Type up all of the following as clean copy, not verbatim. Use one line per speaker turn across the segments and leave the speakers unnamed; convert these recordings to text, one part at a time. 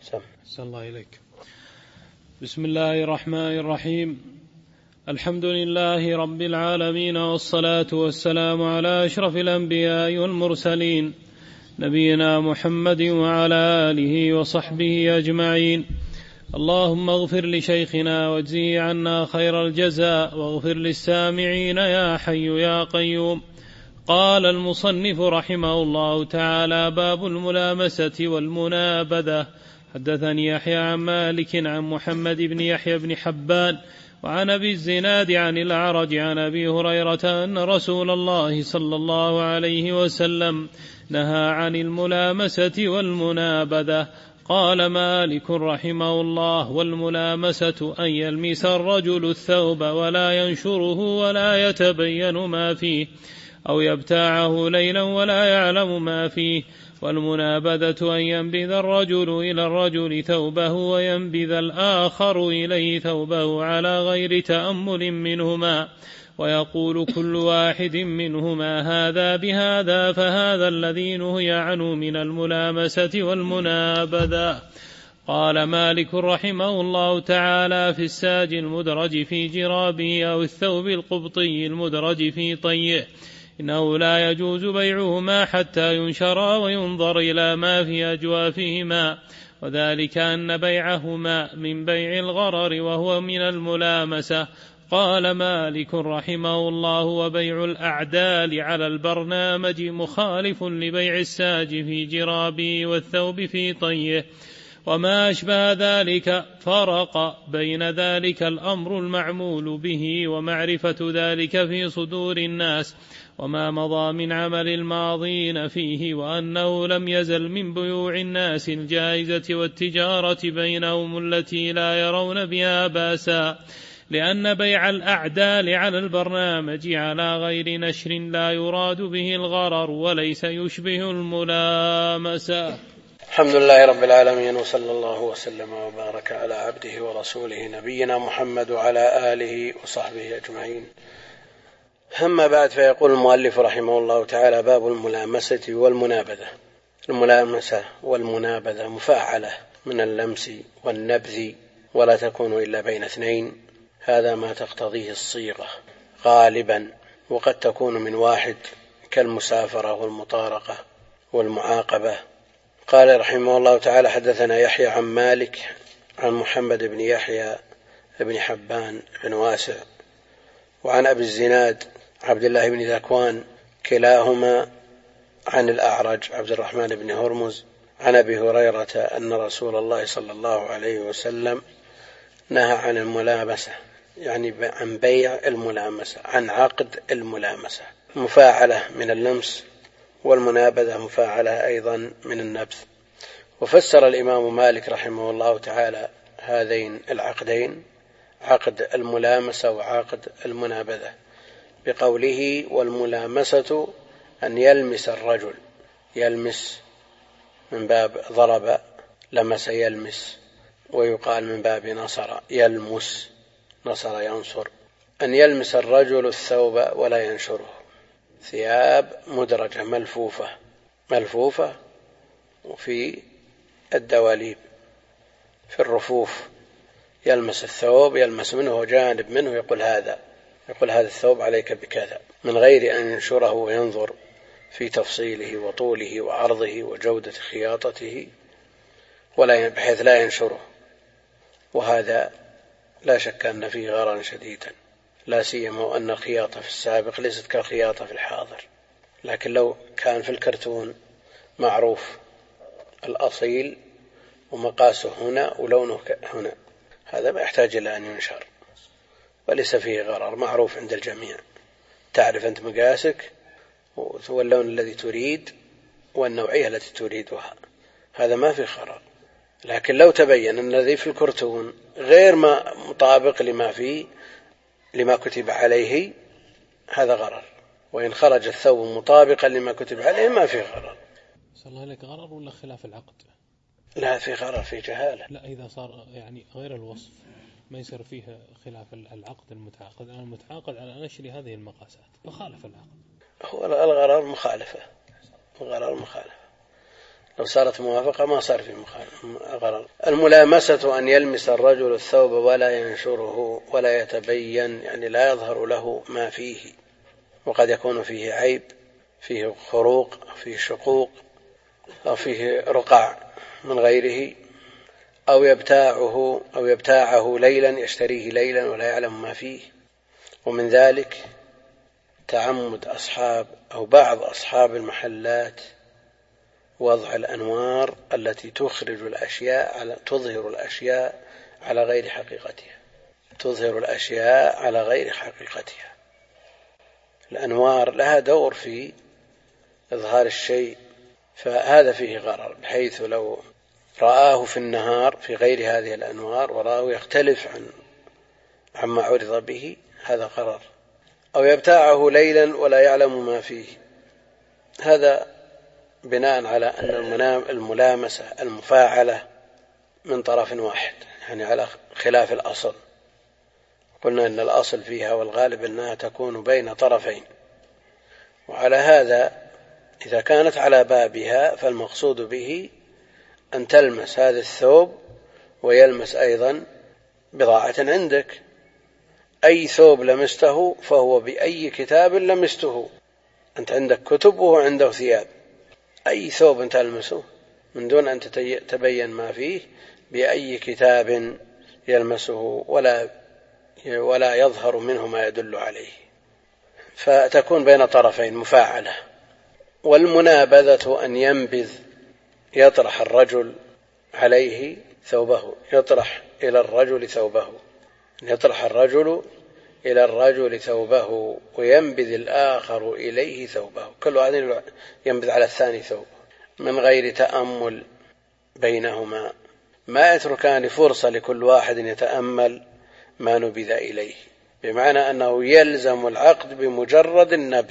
أحسن الله إليك. بسم الله الرحمن الرحيم. الحمد لله رب العالمين، والصلاة والسلام على أشرف الأنبياء والمرسلين، نبينا محمد وعلى آله وصحبه أجمعين. اللهم اغفر لشيخنا واجزه عنا خير الجزاء، واغفر للسامعين يا حي يا قيوم. قال المصنف رحمه الله تعالى: باب الملامسة والمنابذة. حدثني يحيى عن مالك عن محمد بن يحيى بن حبان وعن أبي الزناد عن الأعرج عن أبي هريرة أن رسول الله صلى الله عليه وسلم نهى عن الملامسة والمنابذة. قال مالك رحمه الله: والملامسة أن يلمس الرجل الثوب ولا ينشره ولا يتبين ما فيه، أو يبتاعه ليلا ولا يعلم ما فيه. والمنابذة أن ينبذ الرجل إلى الرجل ثوبه وينبذ الآخر إليه ثوبه على غير تأمل منهما، ويقول كل واحد منهما هذا بهذا، فهذا الذي نهي عنه من الملامسة والمنابذة. قال مالك رحمه الله تعالى: في الساج المدرج في جرابه أو الثوب القبطي المدرج في طيه، إنه لا يجوز بيعهما حتى ينشرا وينظر إلى ما في أجوافهما، وذلك أن بيعهما من بيع الغرر وهو من الملامسة. قال مالك رحمه الله: وبيع الأعدال على البرنامج مخالف لبيع الساج في جرابه والثوب في طيه، وما أشبه ذلك. فرق بين ذلك الأمر المعمول به ومعرفة ذلك في صدور الناس، وما مضى من عمل الماضين فيه، وأنه لم يزل من بيوع الناس الجائزة والتجارة بينهم التي لا يرون بها باسا، لأن بيع الأعدال على البرنامج على غير نشر لا يراد به الغرر وليس يشبه الملامسة.
الحمد لله رب العالمين، وصلى الله وسلم وبارك على عبده ورسوله نبينا محمد وعلى آله وصحبه أجمعين. أما بعد، فيقول المؤلف رحمه الله تعالى: باب الملامسة والمنابذة. الملامسة والمنابذة مفاعلة من اللمس والنبذ، ولا تكون إلا بين اثنين، هذا ما تقتضيه الصيغة غالبا، وقد تكون من واحد كالمسافرة والمطارقة والمعاقبة. قال رحمه الله تعالى: حدثنا يحيى عن مالك عن محمد بن يحيى بن حبان بن واسع وعن أبي الزناد عبد الله بن ذكوان، كلاهما عن الأعرج عبد الرحمن بن هرمز عن أبي هريرة أن رسول الله صلى الله عليه وسلم نهى عن الملامسة، يعني عن بيع الملامسة، عن عقد الملامسة، مفاعلة من اللمس، والمنابذة مفاعلة أيضا من النبذ. وفسر الإمام مالك رحمه الله تعالى هذين العقدين، عقد الملامسة وعقد المنابذة، بقوله: والملامسة أن يلمس الرجل، يلمس من باب ضرب، لمس يلمس، ويقال من باب نصر يلمس، نصر ينصر. أن يلمس الرجل الثوب ولا ينشره، ثياب مدرجة ملفوفة وفي الدواليب في الرفوف، يلمس الثوب، يلمس منه جانب منه، يقول هذا الثوب عليك بكذا، من غير أن ينشره وينظر في تفصيله وطوله وعرضه وجودة خياطته، بحيث لا ينشره. وهذا لا شك أن فيه غررا شديدا، لا سيما وأن الخياطة في السابق ليست كالخياطة في الحاضر. لكن لو كان في الكرتون معروف الأصيل ومقاسه هنا ولونه هنا، هذا ما يحتاج إلى أن ينشر، وليس فيه غرر، معروف عند الجميع، تعرف أنت مقاسك واللون الذي تريد والنوعية التي تريدها، هذا ما في غرر. لكن لو تبين أن الذي في الكرتون غير ما مطابق لما كتب عليه، هذا غرر. وإن خرج الثوب مطابقا لما كتب عليه ما في غرر.
صلى الله عليك، غرر ولا خلاف العقد؟
لا، في غرر، في جهالة.
لا، إذا صار يعني غير الوصف ما يصير فيه خلاف العقد المتعاقد. أنا متعاقد على نشر هذه المقاسات فخالف العقد.
هو الغرر مخالفة، لو صارت موافقة ما صار في غرر. الملامسة أن يلمس الرجل الثوب ولا ينشره ولا يتبين، يعني لا يظهر له ما فيه، وقد يكون فيه عيب، فيه خروق، فيه شقوق، أو فيه رقع من غيره، أو يبتاعه ليلا، يشتريه ليلا ولا يعلم ما فيه. ومن ذلك تعمد أصحاب أو بعض أصحاب المحلات وضع الأنوار التي تظهر الأشياء على غير حقيقتها. الأنوار لها دور في إظهار الشيء، فهذا فيه غرر، بحيث لو رآه في النهار في غير هذه الأنوار ورآه يختلف عما عرض به، هذا غرر. أو يبتاعه ليلا ولا يعلم ما فيه، هذا بناء على أن الملامسة المفاعلة من طرف واحد، يعني على خلاف الأصل. قلنا أن الأصل فيها والغالب أنها تكون بين طرفين، وعلى هذا إذا كانت على بابها فالمقصود به أن تلمس هذا الثوب ويلمس أيضا بضاعة عندك. أي ثوب لمسته فهو بأي كتاب لمسته، أنت عندك كتب وهو عنده ثياب، أي ثوب تلمسه من دون أن تبين ما فيه بأي كتاب يلمسه ولا يظهر منه ما يدل عليه، فتكون بين طرفين مفاعلة. والمنابذة أن يطرح الرجل عليه ثوبه، يطرح إلى الرجل ثوبه وينبذ الآخر إليه ثوبه، كل واحد ينبذ على الثاني ثوبه من غير تأمل بينهما، ما يتركان فرصة لكل واحد يتأمل ما نبذ إليه، بمعنى أنه يلزم العقد بمجرد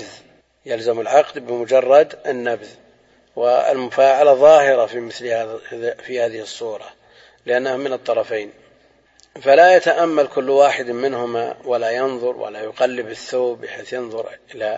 النبذ. والمفاعلة ظاهرة في هذه الصورة لأنها من الطرفين، فلا يتأمل كل واحد منهما ولا ينظر ولا يقلب الثوب بحيث ينظر إلى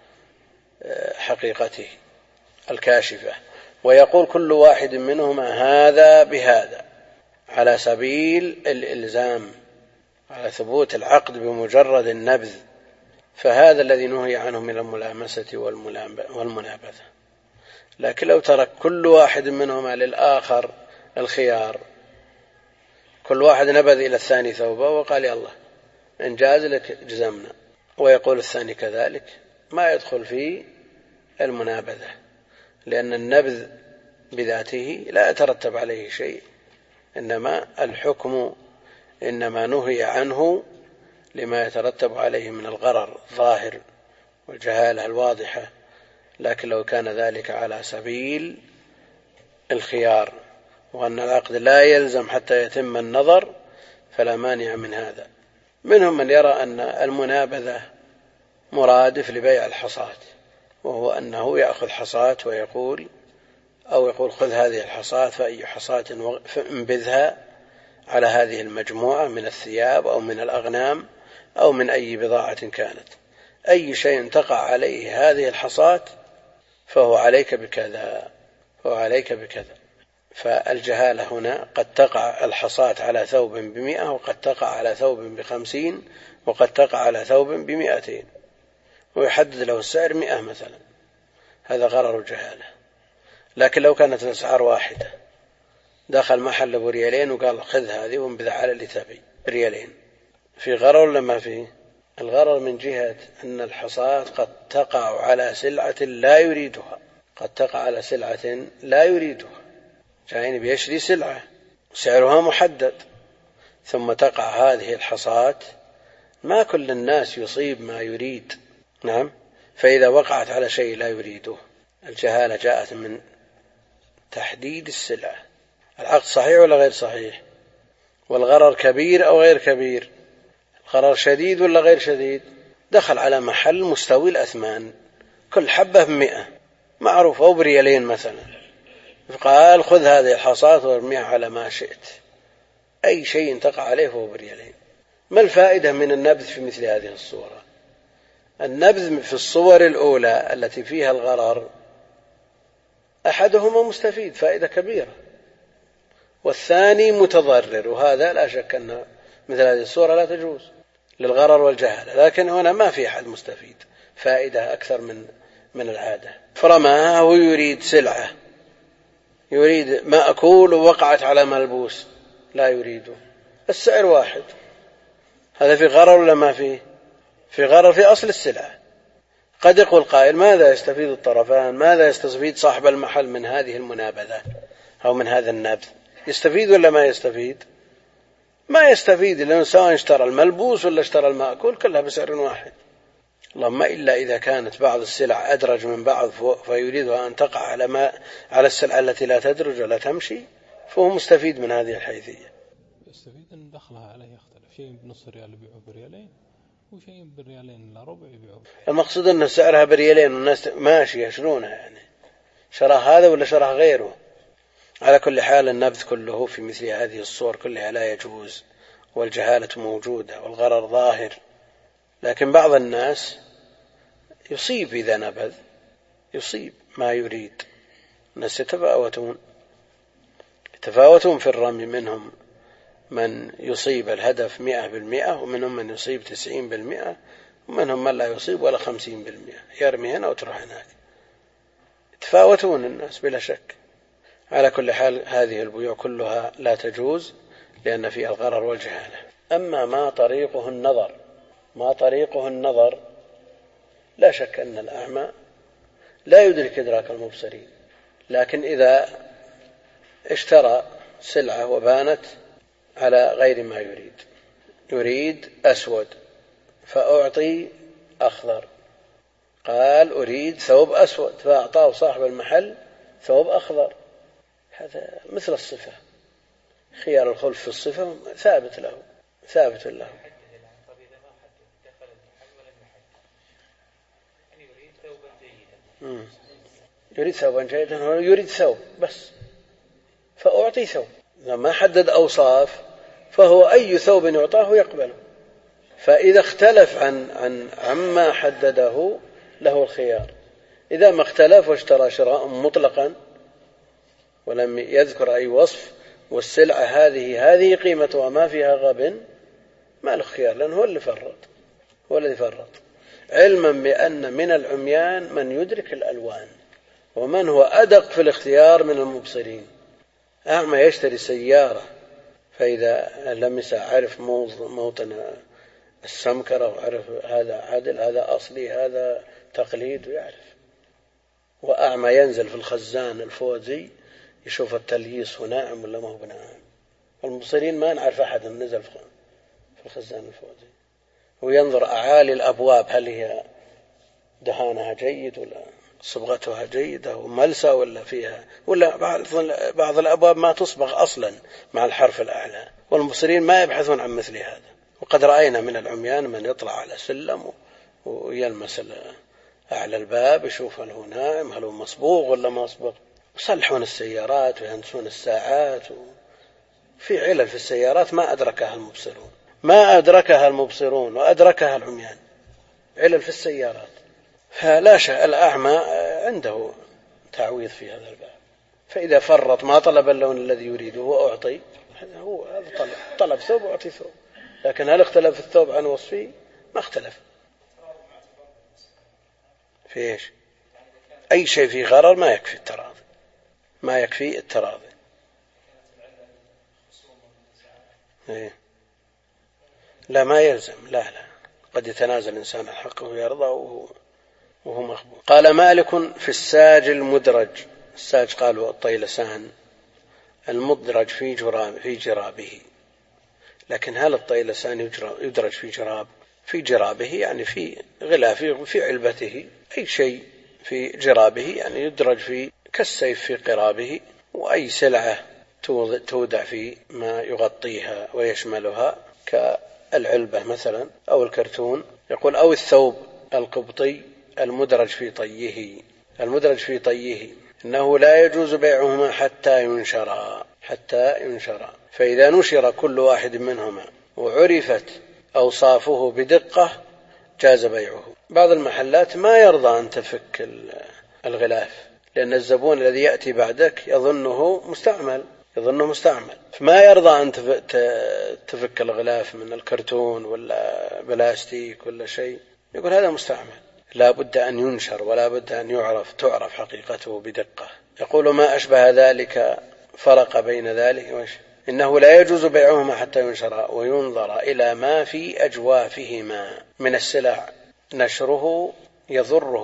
حقيقته الكاشفة، ويقول كل واحد منهما هذا بهذا على سبيل الإلزام، على ثبوت العقد بمجرد النبذ. فهذا الذي نهي عنه من الملامسة والمنابذة. لكن لو ترك كل واحد منهما للآخر الخيار، كل واحد نبذ إلى الثاني ثوبه وقال يلا إن جاز لك جزمنا، ويقول الثاني كذلك، ما يدخل في المنابذة، لأن النبذ بذاته لا يترتب عليه شيء، إنما الحكم إنما نهي عنه لما يترتب عليه من الغرر الظاهر والجهالة الواضحة. لكن لو كان ذلك على سبيل الخيار وأن العقد لا يلزم حتى يتم النظر فلا مانع من هذا. منهم من يرى أن المنابذة مرادف لبيع الحصاة، وهو أنه يأخذ حصاة ويقول خذ هذه الحصاة فأي حصاة فانبذها على هذه المجموعة من الثياب أو من الأغنام أو من أي بضاعة كانت، أي شيء تقع عليه هذه الحصاة فهو عليك بكذا. فالجهالة هنا قد تقع الحصاة على ثوب 100، وقد تقع على ثوب 50، وقد تقع على ثوب 200، ويحدد له السعر 100 مثلا، هذا غرر جهالة. لكن لو كانت الأسعار واحدة، دخل محل ب2 ريالين وقال خذ هذه وانبذ على اللي تبي ب2 ريالين، في غرر لما فيه؟ الغرر من جهة أن الحصاة قد تقع على سلعة لا يريدها، جايين بيشري سلعة سعرها محدد، ثم تقع هذه الحصاة، ما كل الناس يصيب ما يريد. نعم، فإذا وقعت على شيء لا يريده، الجهالة جاءت من تحديد السلعة. العقد صحيح ولا غير صحيح؟ والغرر كبير أو غير كبير؟ الغرر شديد ولا غير شديد؟ دخل على محل مستوي الأثمان، كل حبة 100 معروف، أو ب2 ريالين مثلا، قال خذ هذه الحصاة وارميها على ما شئت، أي شيء تقع عليه فهو ب2 ريالين. ما الفائدة من النبذ في مثل هذه الصورة؟ النبذ في الصور الأولى التي فيها الغرر أحدهما مستفيد فائدة كبيرة والثاني متضرر، وهذا لا شك أن مثل هذه الصورة لا تجوز للغرر والجهالة. لكن هنا ما في أحد مستفيد فائدة أكثر من العادة. فرماها ويريد سلعة، يريد مأكول ووقعت على ملبوس لا يريده، السعر واحد، هذا في غرر ولا ما فيه؟ في غرر في أصل السلعة. قد يقول قائل ماذا يستفيد الطرفان؟ ماذا يستفيد صاحب المحل من هذه المنابذة أو من هذا النبذ؟ يستفيد ولا ما يستفيد؟ ما يستفيد، لأنه سواء اشترى الملبوس ولا اشترى المأكول كلها بسعر واحد. اللهم إلا إذا كانت بعض السلع أدرج من بعض فيريدها أن تقع على السلعة التي لا تدرج ولا تمشي، فهو مستفيد من هذه الحيثية.
يستفيد أن دخلها عليه يختلف، شيء بنص ريال يبيعه بريالين وشيء بريالين إلا ربع يبيعه.
المقصود أن سعرها بريالين والناس ماشي يشرونها، يعني شرى هذا ولا شرى غيره. على كل حال النبذ كله في مثل هذه الصور كلها لا يجوز، والجهالة موجودة والغرر ظاهر. لكن بعض الناس يصيب إذا نبذ، يصيب ما يريد. الناس يتفاوتون في الرمي، منهم من يصيب الهدف 100%، ومنهم من يصيب 90%، ومنهم من لا يصيب ولا 50%، يرمي هنا وتروح هناك. يتفاوتون الناس بلا شك. على كل حال هذه البيوع كلها لا تجوز لأن فيها الغرر والجهالة. أما ما طريقه النظر لا شك أن الأعمى لا يدرك إدراك المبصرين، لكن إذا اشترى سلعة وبانت على غير ما يريد أسود فأعطي أخضر، قال أريد ثوب أسود فأعطاه صاحب المحل ثوب أخضر، هذا مثل الصفة، خيار الخلف في الصفة ثابت له. يريد ثوبا جيدا، هو يريد ثوب بس فأعطي ثوب. لما حدد أوصاف فهو أي ثوب يعطاه يقبله، فإذا اختلف عما حدده له الخيار. إذا ما اختلف واشترى شراء مطلقا ولم يذكر أي وصف والسلعة هذه قيمتها ما فيها غب، ما له خيار، لأنه هو الذي فرط، علما بأن من العميان من يدرك الألوان ومن هو أدق في الاختيار من المبصرين. أعمى يشتري سيارة فإذا لمس عرف موطن السمكرة وعرف هذا عدل هذا أصلي هذا تقليد ويعرف. وأعمى ينزل في الخزان الفوزي يشوف التلييس هو ناعم ولا ما هو بناعم. المبصرين ما نعرف أحد نزل في الخزان الفوزي، وينظر أعالي الأبواب هل هي دهانها جيد ولا صبغتها جيدة وملسة ولا فيها، ولا بعض الأبواب ما تصبغ أصلا مع الحرف الأعلى. والمبصرين ما يبحثون عن مثل هذا. وقد رأينا من العميان من يطلع على سلم ويلمس أعلى الباب يشوف هل هو ناعم هل هو مصبوغ ولا ما مصبوغ. يصلحون السيارات ويهندسون الساعات، في علل في السيارات ما أدركها المبصرون وأدركها العميان، علل في السيارات. فلا شك الأعمى عنده تعويض في هذا الباب، فإذا فرط ما طلب اللون الذي يريده وأعطي، هذا طلب ثوب وأعطي ثوب. لكن هل اختلف الثوب عن وصفه؟ ما اختلف. في إيش؟ أي شيء فيه غرر ما يكفي التراضي. إيه؟ لا ما يلزم، لا قد يتنازل الإنسان عن حقه ويرضى وهو مقبول. قال مالك في الساج المدرج. الساج قالوا الطيلسان، المدرج في جرابه. لكن هل الطيلسان يدرج في جرابه يعني في غلافه في علبته، أي شيء في جرابه يعني يدرج في كالسيف في قرابه، وأي سلعة تودع في ما يغطيها ويشملها كالعلبة مثلا أو الكرتون. يقول أو الثوب القبطي المدرج في طيه إنه لا يجوز بيعهما حتى ينشرا، فإذا نشر كل واحد منهما وعرفت أوصافه بدقة جاز بيعه. بعض المحلات ما يرضى أن تفك الغلاف، لأن الزبون الذي يأتي بعدك يظنه مستعمل، فما يرضى أن تفك الغلاف من الكرتون ولا بلاستيك ولا شيء، يقول هذا مستعمل، لا بد أن ينشر ولا بد أن تعرف حقيقته بدقة. يقول ما أشبه ذلك فرق بين ذلك إنه لا يجوز بيعهما حتى ينشر وينظر إلى ما في أجوافهما من السلع، نشره يضره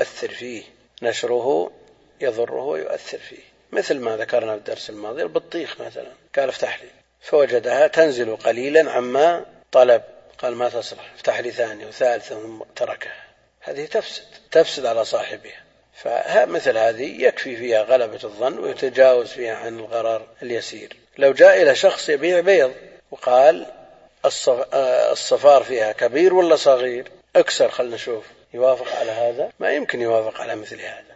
ويؤثر فيه، مثل ما ذكرنا في الدرس الماضي البطيخ مثلا، قال افتح لي فوجدها تنزل قليلا عما طلب، قال ما تصلح، افتح لي ثانية وثالثة ثم تركها، هذه تفسد على صاحبها. فمثل هذه يكفي فيها غلبة الظن ويتجاوز فيها عن الغرر اليسير. لو جاء إلى شخص يبيع بيض وقال الصفار فيها كبير ولا صغير، أكثر، خلنا نشوف، يوافق على هذا؟ ما يمكن يوافق على مثل هذا.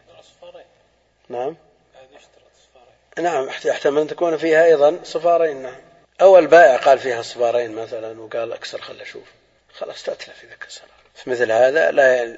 نعم يحتمل أن تكون فيها أيضا صفارين. نعم، أول بائع قال فيها صفارين مثلا وقال أكثر، خلنا نشوف، خلاص تتلف إذا كسر. مثل هذا لا،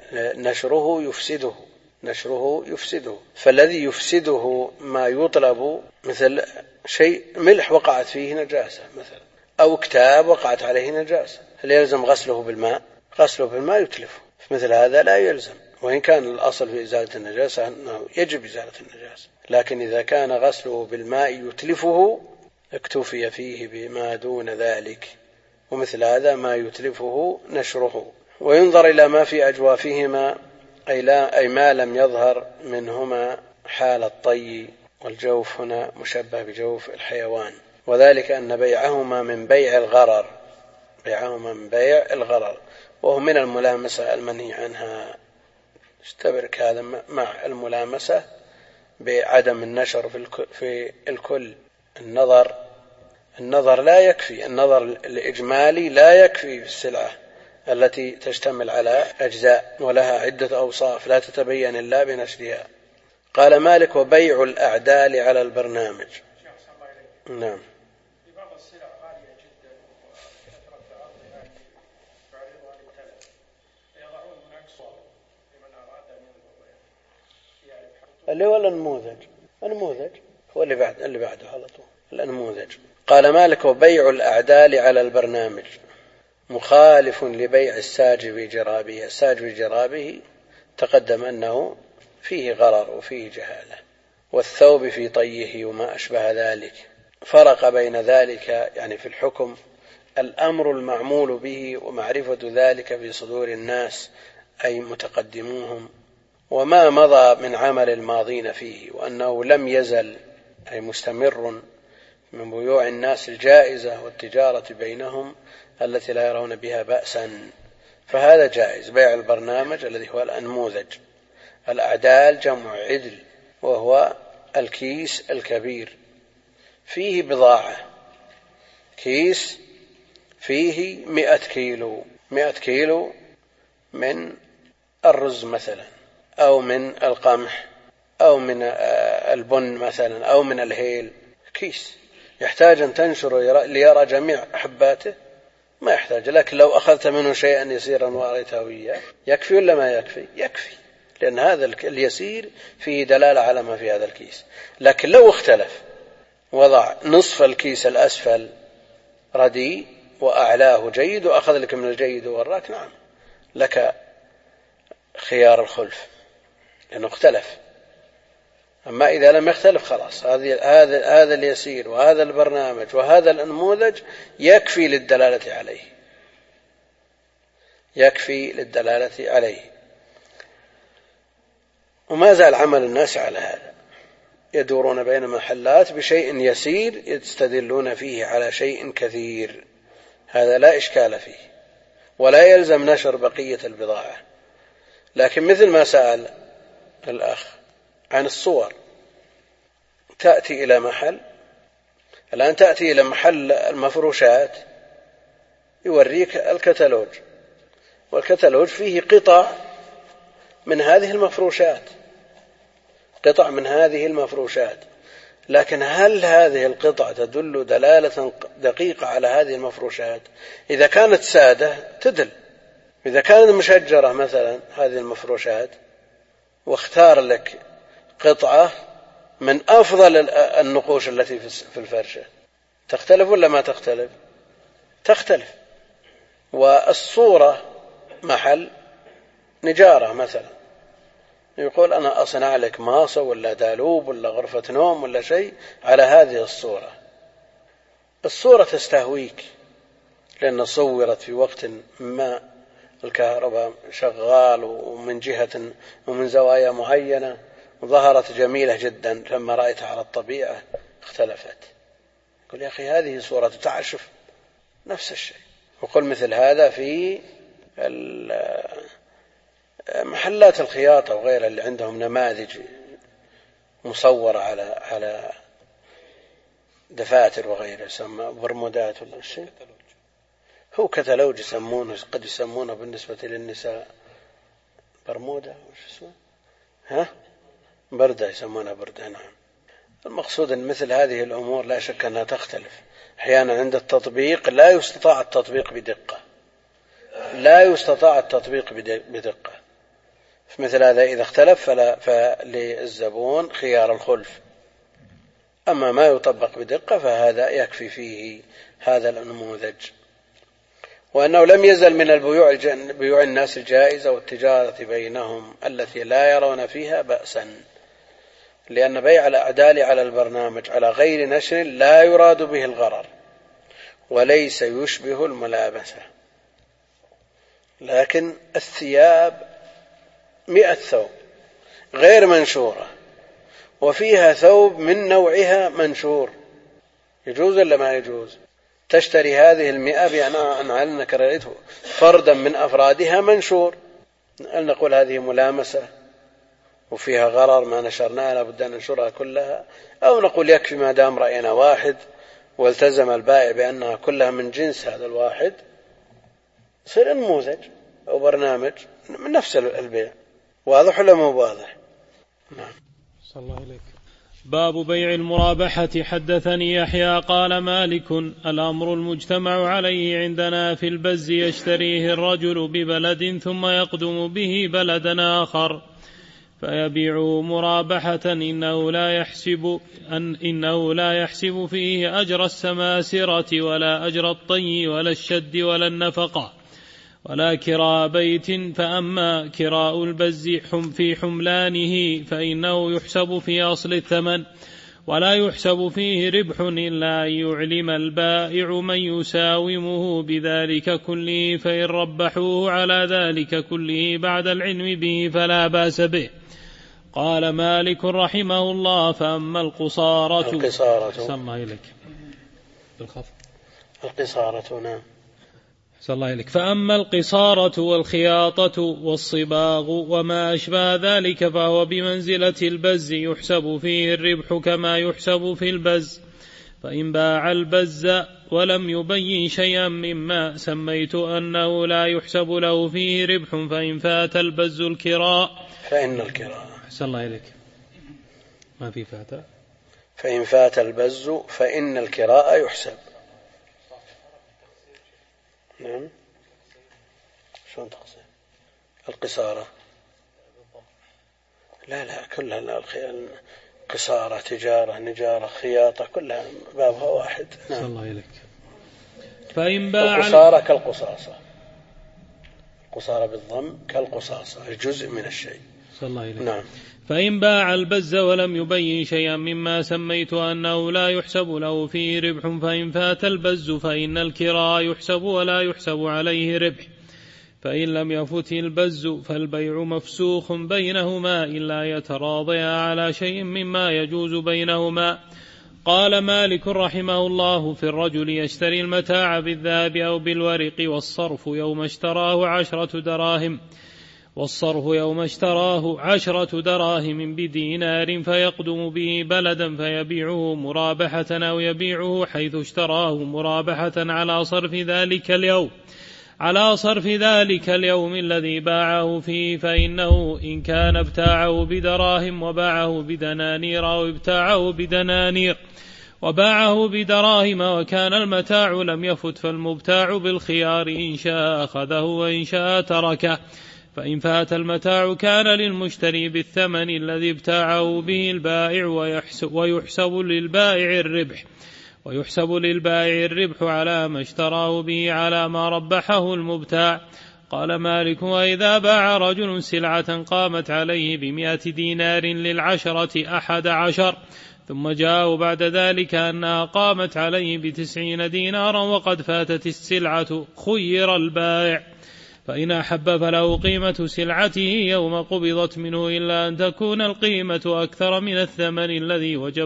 نشره يفسده. فالذي يفسده ما يطلب، مثل شيء ملح وقعت فيه نجاسة مثلا، أو كتاب وقعت عليه نجاسة، هل يلزم غسله بالماء؟ غسله بالماء يتلفه. فمثل هذا لا يلزم، وإن كان الأصل في إزالة النجاسة أنه يجب إزالة النجاسة، لكن إذا كان غسله بالماء يتلفه اكتفي فيه بما دون ذلك، ومثل هذا ما يتلفه نشره. وينظر إلى ما في أجوافهما، أي ما لم يظهر منهما حال الطي، والجوف هنا مشبه بجوف الحيوان، وذلك أن بيعهما من بيع الغرر، وهو من الملامسة المنهي عنها. استبرك هذا مع الملامسة بعدم النشر في الكل. النظر لا يكفي، النظر الإجمالي لا يكفي في السلعة التي تشتمل على أجزاء ولها عدة أوصاف لا تتبين إلا بنشرها. قال مالك وبيع الأعدال على البرنامج. نعم. اللي هو النموذج هو اللي بعده على طول، النموذج. قال مالك وبيع الأعدال على البرنامج مخالف لبيع الساج بجرابه. الساج بجرابه تقدم أنه فيه غرر وفيه جهالة، والثوب في طيه وما أشبه ذلك. فرق بين ذلك يعني في الحكم الأمر المعمول به ومعرفة ذلك في صدور الناس أي متقدموهم، وما مضى من عمل الماضين فيه، وأنه لم يزل أي مستمر من بيوع الناس الجائزة والتجارة بينهم التي لا يرون بها بأسا، فهذا جائز. بيع البرنامج الذي هو النموذج. الأعدال جمع عدل، وهو الكيس الكبير فيه بضاعة، كيس فيه 100 كيلو من الرز مثلا، أو من القمح، أو من البن مثلا، أو من الهيل. كيس يحتاج أن تنشر ليرى جميع حباته؟ ما يحتاج. لكن لو أخذت منه شيئا يسيرا وأريته إياه يكفي ولا ما يكفي؟ يكفي، لأن هذا اليسير فيه دلالة على ما في هذا الكيس. لكن لو اختلف، وضع نصف الكيس الأسفل رديء وأعلاه جيد وأخذ لك من الجيد وراك، نعم لك خيار الخلف لأنه اختلف. أما إذا لم يختلف خلاص، هذا اليسير وهذا البرنامج وهذا النموذج يكفي للدلالة عليه. وما زال عمل الناس على هذا، يدورون بين محلات بشيء يسير يستدلون فيه على شيء كثير، هذا لا إشكال فيه ولا يلزم نشر بقية البضاعة. لكن مثل ما سأل الأخ عن الصور، تأتي إلى محل المفروشات يوريك الكتالوج، والكتالوج فيه قطع من هذه المفروشات، لكن هل هذه القطع تدل دلالة دقيقة على هذه المفروشات؟ إذا كانت سادة تدل، إذا كانت مشجرة مثلا هذه المفروشات واختار لك قطعة من أفضل النقوش التي في الفرشة، تختلف ولا ما تختلف؟ تختلف. والصورة محل نجارة مثلا، يقول أنا أصنع لك ماصة ولا دالوب ولا غرفة نوم ولا شيء على هذه الصورة. الصورة تستهويك لأن صورت في وقت ما الكهرباء شغال ومن جهة ومن زوايا معينة وظهرت جميلة جدا، لما رأيتها على الطبيعة اختلفت. يقول يا أخي هذه صورة تعشف. نفس الشيء. وقل مثل هذا في محلات الخياطة وغيرها اللي عندهم نماذج مصورة على دفاتر وغيره، يسمى برمودات ولا شيء، هو كتالوج يسمونه، قد يسمونه بالنسبة للنساء برمودة، وش اسمه، بردة، يسمونها بردة. نعم. المقصود أن مثل هذه الأمور لا شك أنها تختلف. أحيانا عند التطبيق لا يستطاع التطبيق بدقة، لا يستطاع التطبيق بدقة. في مثل هذا إذا اختلف فللزبون خيار الخلف. أما ما يطبق بدقة فهذا يكفي فيه هذا النموذج. وأنه لم يزل من بيوع الناس الجائزة والتجارة بينهم التي لا يرون فيها بأسا، لأن بيع الأعدال على البرنامج على غير نشر لا يراد به الغرر وليس يشبه الملابسة. لكن الثياب 100 ثوب غير منشورة وفيها ثوب من نوعها منشور، يجوز ولا ما يجوز؟ تشتري هذه 100 بأنها أنك رأيته فردا من أفرادها منشور، هل نقول هذه ملامسة وفيها غرر ما نشرناها لابد أن ننشرها كلها، أو نقول يكفي ما دام رأينا واحد والتزم البائع بأنها كلها من جنس هذا الواحد، يصير نموذج أو برنامج من نفس البيع. واضح ولا مو واضح؟ نعم.
صلى الله عليك. باب بيع المرابحة. حدثني يحيى قال مالك الأمر المجتمع عليه عندنا في البز يشتريه الرجل ببلد ثم يقدم به بلدا آخر فيبيعه مرابحة إنه لا يحسب فيه أجر السماسرة ولا أجر الطي ولا الشد ولا النفقة ولا كراء بيت. فأما كراء البز في حملانه فإنه يحسب في أصل الثمن ولا يحسب فيه ربح إلا أن يعلم البائع من يساومه بذلك كله، فإن ربحوه على ذلك كله بعد العلم به فلا بأس به. قال مالك رحمه الله فأما القصارة فأما القصارة والخياطة والصباغ وما أشبه ذلك فهو بمنزلة البز يحسب فيه الربح كما يحسب في البز. فإن باع البز ولم يبين شيئا مما سميت أنه لا يحسب له فيه ربح فإن فات البز الكراء
فإن الكراء
أحسن الله إليك ما في فات
فإن فات البز فإن الكراء يحسب. نعم. شلون تقصد القصارة؟ لا كلها قصارة تجارة نجارة خياطة كلها بابها واحد. نعم.
الله إليك. فإن باع
القصارة كالقصاصة، القصارة بالضم كالقصاصة جزء من الشيء.
الله إليك.
نعم.
فإن باع البز ولم يبين شيئا مما سميت أنه لا يحسب له فيه ربح فإن فات البز فإن الكراء يحسب ولا يحسب عليه ربح. فإن لم يفت البز فالبيع مفسوخ بينهما إلا يتراضيا على شيء مما يجوز بينهما. قال مالك رحمه الله في الرجل يشتري المتاع بالذهب أو بالورق والصرف يوم اشتراه 10 دراهم بدينار فيقدم به بلدا فيبيعه مرابحة أو يبيعه حيث اشتراه مرابحة على صرف ذلك اليوم الذي باعه فيه، فإنه إن كان ابتاعه بدراهم وباعه بدنانير أو ابتاعه بدنانير وباعه بدراهم وكان المتاع لم يفت فالمبتاع بالخيار إن شاء أخذه وإن شاء تركه. فإن فات المتاع كان للمشتري بالثمن الذي ابتاعه به البائع ويحسب للبائع الربح على ما اشتراه به على ما ربحه المبتاع. قال مالك: وإذا باع رجل سلعة قامت عليه ب100 دينار للعشرة 11 ثم جاءوا بعد ذلك أنها قامت عليه ب90 دينارا وقد فاتت السلعة، خير البائع، فإن أحب فله قيمة سلعته يوم قبضت منه إلا أن تكون القيمة أكثر من الثمن الذي وجب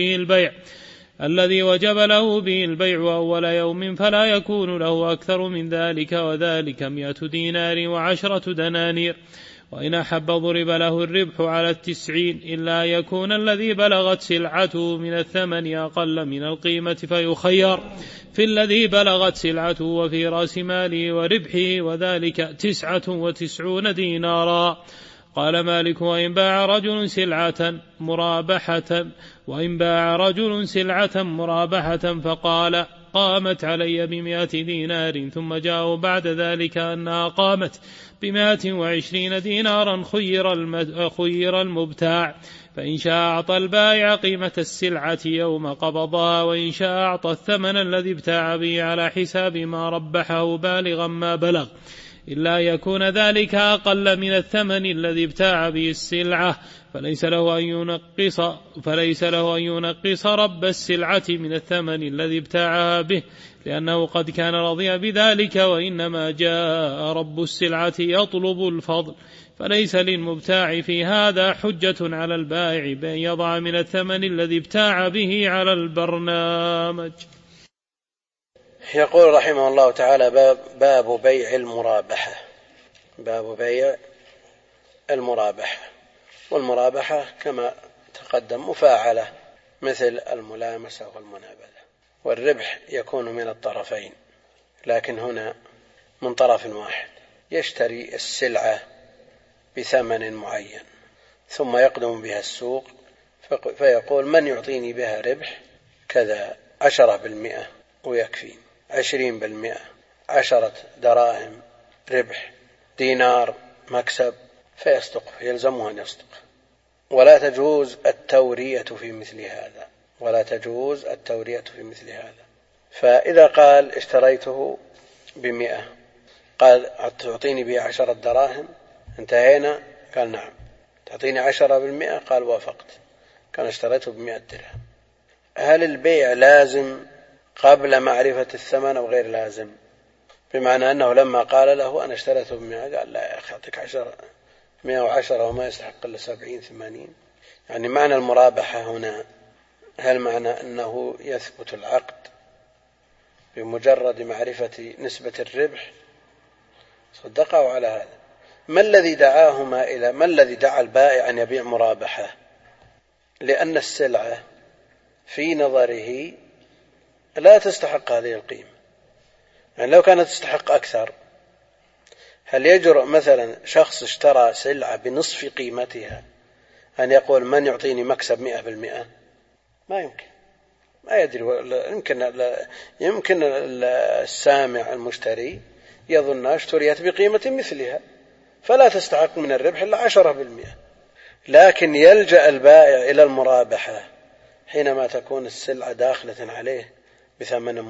له به البيع أول يوم، فلا يكون له أكثر من ذلك، وذلك 100 دينار و10 دنانير. وإن أحب ضرب له الربح على 90 إلا يكون الذي بلغت سلعته من الثمن أقل من القيمة فيخير في الذي بلغت سلعته وفي رأس ماله وربحه، وذلك 99 دينارا. قال مالك: وإن باع رجل سلعة مرابحة فقال: قامت علي ب100 دينار ثم جاءوا بعد ذلك أنها قامت ب120 دينارا، خير المبتاع، فإن شاء أعطى البائع قيمة السلعة يوم قبضها، وإن شاء أعطى الثمن الذي ابتاع به على حساب ما ربحه بالغا ما بلغ، إلا يكون ذلك أقل من الثمن الذي ابتاع به السلعة، فليس له أن ينقص رب السلعة من الثمن الذي ابتاعها به، لأنه قد كان رضي بذلك، وإنما جاء رب السلعة يطلب الفضل، فليس للمبتاع في هذا حجة على البائع بأن يضع من الثمن الذي ابتاع به على البرنامج.
يقول رحمه الله تعالى: باب بيع المرابحة. والمرابحة كما تقدم مفاعلة مثل الملامسة والمنابذة، والربح يكون من الطرفين، لكن هنا من طرف واحد، يشتري السلعة بثمن معين ثم يقدم بها السوق فيقول: من يعطيني بها ربح كذا 10% ويكفي، 20%، 10 دراهم ربح، دينار مكسب، فيصدق، يلزمه أن يصدق. ولا تجوز التورية في مثل هذا. فإذا قال: اشتريته ب100، قال: تعطيني بها 10 دراهم، انتهينا، قال: نعم. تعطيني 10%، قال: وافقت، كان اشتريته ب100 درهم. هل البيع لازم قبل معرفة الثمن أو غير لازم؟ بمعنى أنه لما قال له: أنا اشتريته ب100، قال: لا يا أخي، أعطيك 110 وما يستحق إلا 70-80. يعني معنى المرابحة هنا، هل معنى أنه يثبت العقد بمجرد معرفة نسبة الربح؟ صدقوا على هذا. ما الذي دعا البائع أن يبيع مرابحة؟ لأن السلعة في نظره لا تستحق هذه القيمة. يعني لو كانت تستحق أكثر، هل يجرؤ مثلا شخص اشترى سلعة بنصف قيمتها أن يقول: من يعطيني مكسب 100%؟ ما يمكن، ما يدري. يمكن السامع المشتري يظن اشتريت بقيمة مثلها فلا تستحق من الربح إلا 10%، لكن يلجأ البائع إلى المرابحة حينما تكون السلعة داخلة عليه بثمن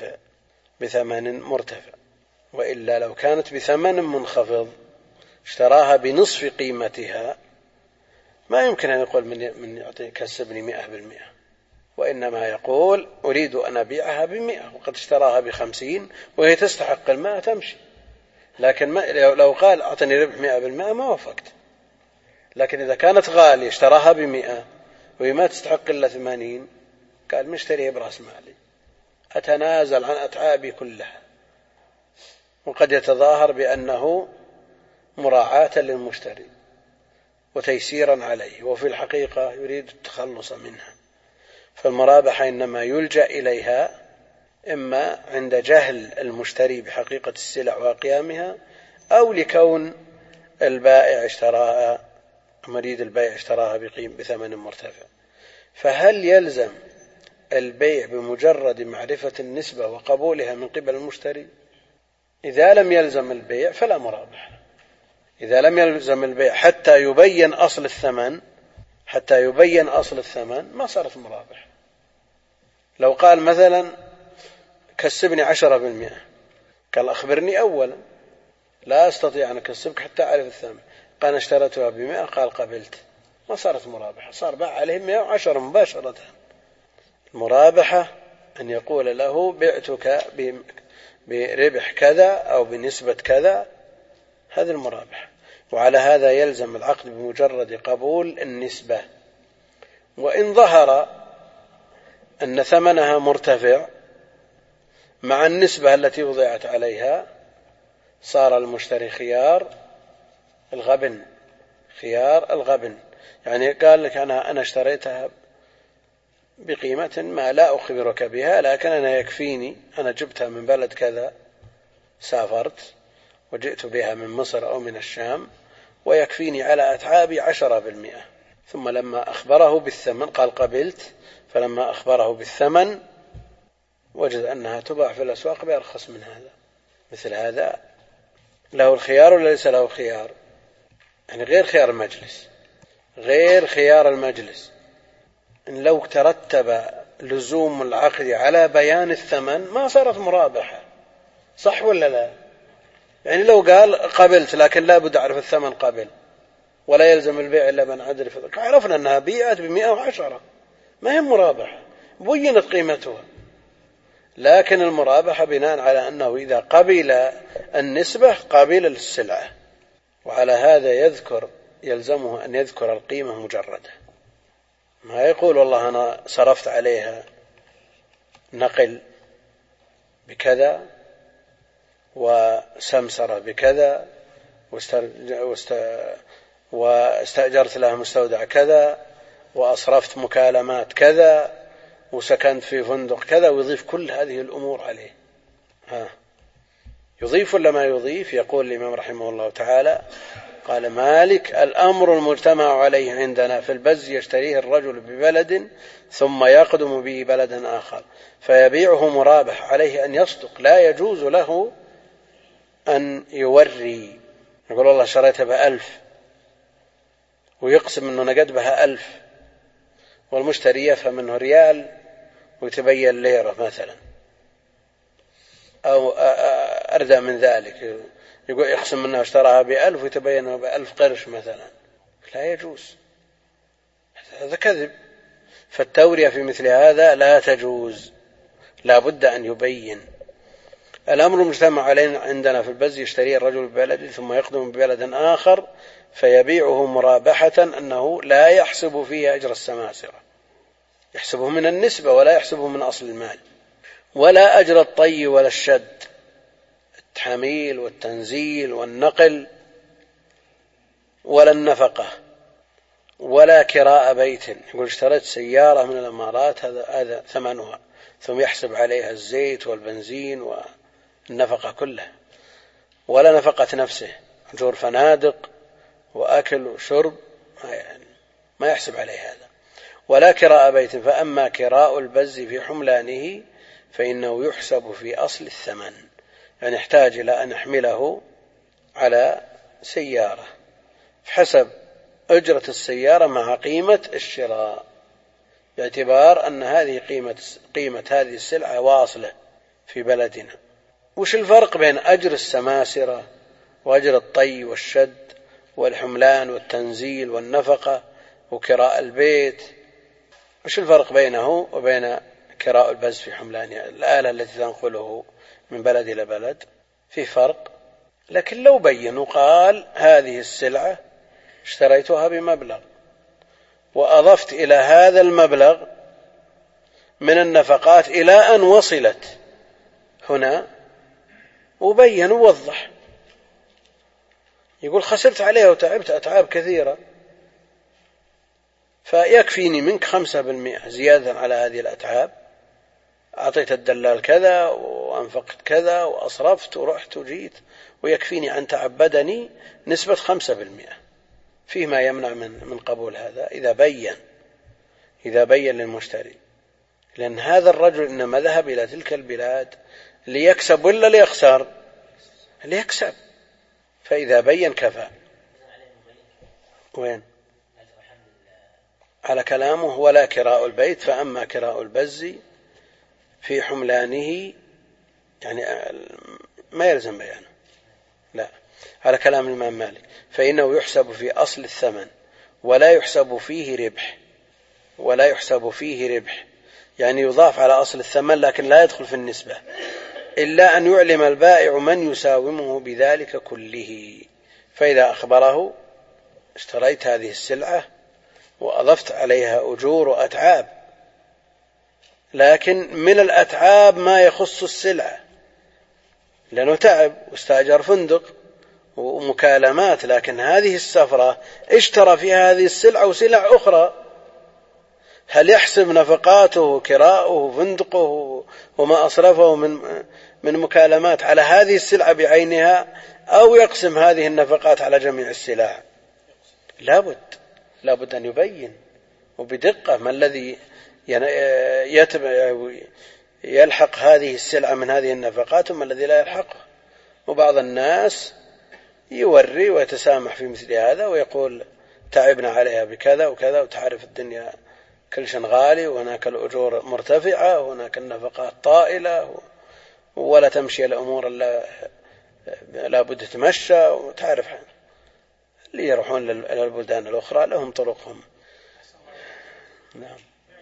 مرتفع. وإلا لو كانت بثمن منخفض اشتراها بنصف قيمتها ما يمكن أن يقول: من يعطي كسبني 100%، وإنما يقول: أريد أن أبيعها ب100 وقد اشتراها ب50 وهي تستحق 100 تمشي. لكن لو قال: أعطني ربح 100% ما وافقت. لكن إذا كانت غالية اشتراها ب100 وهي ما تستحق إلا 80، قال: مشتريها برأس مالي، أتنازل عن أتعابي كلها. وقد يتظاهر بأنه مراعاة للمشتري وتيسيرا عليه، وفي الحقيقة يريد التخلص منها. فالمرابحة إنما يلجأ إليها إما عند جهل المشتري بحقيقة السلع وقيامها، أو لكون مريد البيع اشتراها بثمن مرتفع. فهل يلزم البيع بمجرد معرفة النسبة وقبولها من قبل المشتري؟ إذا لم يلزم البيع فلا مرابحة. إذا لم يلزم البيع حتى يبين أصل الثمن ما صارت مرابحة. لو قال مثلا كسبني 10%، قال أخبرني أولا، لا أستطيع أن أكسبك حتى أعرف الثمن. قال اشتريتها ب100، قال قبلت، ما صارت مرابحة، صار باع عليهم 110 مباشرة. المرابحة أن يقول له بعتك بربح كذا أو بنسبة كذا، هذه المرابحة. وعلى هذا يلزم العقد بمجرد قبول النسبة. وإن ظهر أن ثمنها مرتفع مع النسبة التي وضعت عليها، صار المشتري خيار الغبن. يعني قال لك أنا اشتريتها بقيمة ما لا أخبرك بها، لكن أنا يكفيني، أنا جبتها من بلد كذا، سافرت وجئت بها من مصر أو من الشام، ويكفيني على أتعابي 10%. ثم لما أخبره بالثمن قال قبلت، فلما أخبره بالثمن وجد أنها تباع في الأسواق بأرخص من هذا. مثل هذا له الخيار ولا ليس له خيار؟ يعني غير خيار المجلس. إن لو ترتب لزوم العقد على بيان الثمن ما صارت مرابحة، صح ولا لا؟ يعني لو قال قبلت لكن لا بد أعرف الثمن قبل، ولا يلزم البيع إلا من عرف، عرفنا أنها بيعت ب110، ما هي مرابحة، بينت قيمتها. لكن المرابحة بناء على أنه إذا قبل النسبة قبل السلعة. وعلى هذا يلزمه أن يذكر القيمة مجردة، ما يقول والله أنا صرفت عليها نقل بكذا وسمسرة بكذا واستأجرت لها مستودع كذا وأصرفت مكالمات كذا وسكنت في فندق كذا، ويضيف كل هذه الأمور عليه. يضيف ولا ما يضيف؟ يقول الإمام رحمه الله تعالى: قال مالك: الأمر المجتمع عليه عندنا في البز يشتريه الرجل ببلد ثم يقدم به بلدا آخر فيبيعه مرابح، عليه أن يصدق، لا يجوز له أن يوري، يقول والله شريتها ب1000 ويقسم أنه نقد بها 1000، والمشتري يفهم أنه ريال ويتبين ليرة مثلا، أو أردى من ذلك، يقول يقسم أنه اشتراها ب1000 ويتبين أنه ب1000 قرش مثلا، لا يجوز، هذا كذب. فالتورية في مثل هذا لا تجوز، لا بد أن يبين. الأمر المجتمع عليه عندنا في البز يشتريه الرجل ببلد ثم يقدم ببلد آخر فيبيعه مرابحة، أنه لا يحسب فيه أجر السماسرة، يحسبه من النسبة ولا يحسبه من أصل المال، ولا أجر الطي ولا الشد، التحميل والتنزيل والنقل، ولا النفقة، ولا كراء بيت. يقول اشتريت سيارة من الإمارات، هذا ثمنها، ثم يحسب عليها الزيت والبنزين والنفقة كلها، ولا نفقة نفسه، أجور فنادق وأكل وشرب، ما يحسب عليه هذا، ولا كراء بيت. فأما كراء البز في حملانه فإنه يحسب في أصل الثمن، يعني يحتاج إلى أن يحمله على سيارة، حسب أجرة السيارة مع قيمة الشراء، باعتبار أن هذه قيمة هذه السلعة واصلة في بلدنا. وش الفرق بين أجر السماسرة وأجر الطي والشد والحملان والتنزيل والنفقة وكراء البيت؟ وش الفرق بينه وبين كراء البز في حملانه، الآلة التي تنقله من بلد إلى بلد؟ في فرق. لكن لو بين وقال هذه السلعة اشتريتها بمبلغ وأضفت إلى هذا المبلغ من النفقات إلى أن وصلت هنا، وبين ووضح، يقول خسرت عليها وتعبت أتعاب كثيرة، فيكفيني منك 5% زيادة على هذه الأتعاب، أعطيت الدلال كذا وأنفقت كذا وأصرفت ورحت وجيت، ويكفيني أن تعبدني نسبة 5%. فيه ما يمنع من قبول هذا إذا بين للمشتري، لأن هذا الرجل إنما ذهب إلى تلك البلاد ليكسب ولا ليخسر؟ ليكسب، فإذا بين كفى. وين على كلامه ولا كراء البيت، فأما كراء البز في حملانه يعني ما يلزم بيانه، لا، على كلام الإمام مالك فإنه يحسب في أصل الثمن ولا يحسب فيه ربح، يعني يضاف على أصل الثمن لكن لا يدخل في النسبة، إلا أن يعلم البائع من يساومه بذلك كله، فإذا أخبره اشتريت هذه السلعة وأضفت عليها أجور وأتعاب، لكن من الأتعاب ما يخص السلعة، لأنه تعب واستأجر فندق ومكالمات، لكن هذه السفرة اشترى فيها هذه السلعة وسلع أخرى، هل يحسب نفقاته كراؤه فندقه وما أصرفه من مكالمات على هذه السلعة بعينها، أو يقسم هذه النفقات على جميع السلع؟ لابد أن يبين وبدقة ما الذي يلحق هذه السلعة من هذه النفقات وما الذي لا يلحقه. وبعض الناس يوري ويتسامح في مثل هذا ويقول تعبنا عليها بكذا وكذا، وتعرف الدنيا كل شيء غالي، وهناك الأجور مرتفعة وهناك النفقات طائلة، ولا تمشي الأمور لا بد تمشى، وتعرف اللي يروحون إلى البلدان الأخرى لهم طرقهم. نعم.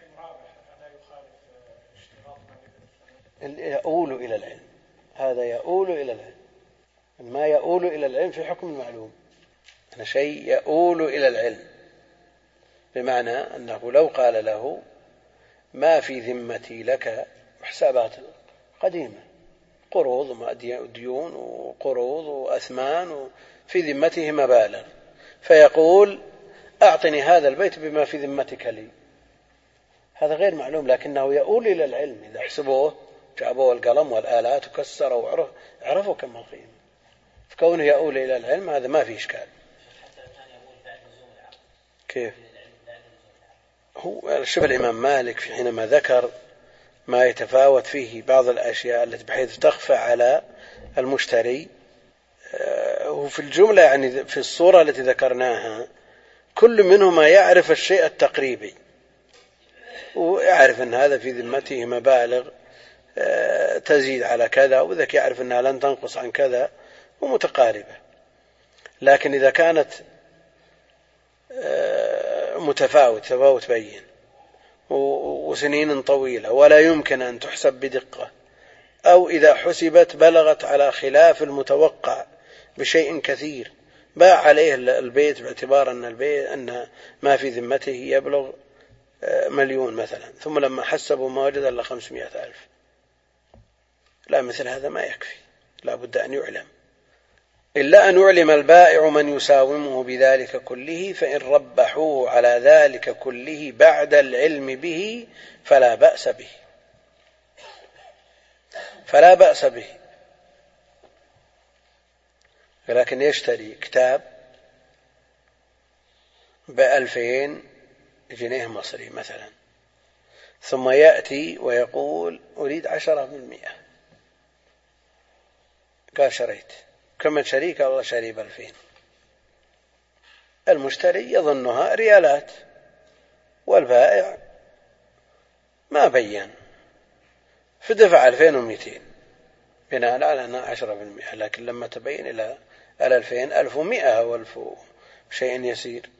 يؤول إلى العلم، هذا يؤول إلى العلم، ما يؤول إلى العلم في حكم المعلوم، أنا شيء يؤول إلى العلم، بمعنى أنه لو قال له ما في ذمتي لك حسابات قديمة، قروض وديون وقروض وأثمان في ذمته مبالغ، فيقول أعطني هذا البيت بما في ذمتك لي، هذا غير معلوم، لكنه يؤول إلى العلم. إذا حسبوه جابوا القلم والآلات وكسروا وعرفوا كم القيمة، فكونه يؤول إلى العلم هذا ما فيه إشكال. كيف؟ هو شوف الإمام مالك حينما ذكر ما يتفاوت فيه بعض الأشياء التي بحيث تخفى على المشتري، وفي الجملة يعني في الصورة التي ذكرناها كل منهما يعرف الشيء التقريبي، ويعرف أن هذا في ذمته مبالغ تزيد على كذا، وذاك يعرف أنها لن تنقص عن كذا ومتقاربة. لكن إذا كانت تفاوت بين وسنين طويلة ولا يمكن أن تحسب بدقة، أو إذا حسبت بلغت على خلاف المتوقع بشيء كثير، باع عليه البيت باعتبار أن ما في ذمته يبلغ 1,000,000 مثلا، ثم لما حسبوا ما وجد إلا 500,000، لا، مثل هذا ما يكفي، لا بد أن يعلم، إلا أن يعلم البائع من يساومه بذلك كله، فإن ربحوه على ذلك كله بعد العلم به فلا بأس به. ولكن يشتري كتاب ب2,000 جنيه مصري مثلا، ثم يأتي ويقول أريد 10%، قال شريت، كم شريك الله شري ب2,000، المشتري يظنها ريالات والبائع ما بين، فدفع 2,200 بناء على أنها 10%، لكن لما تبين إلى 2,000 1,100 و1000 شيء يسير.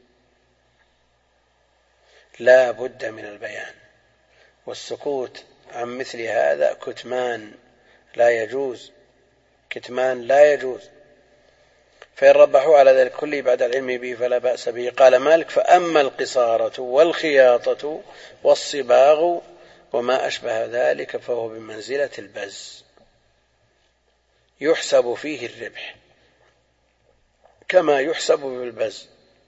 لا بد من البيان، والسكوت عن مثل هذا كتمان لا يجوز. فإن ربحوا على ذلك كله بعد العلم به فلا بأس به. قال مالك فأما القصارة والخياطة والصباغ وما أشبه ذلك فهو بمنزلة البز، يحسب فيه الربح كما يحسب بالبز.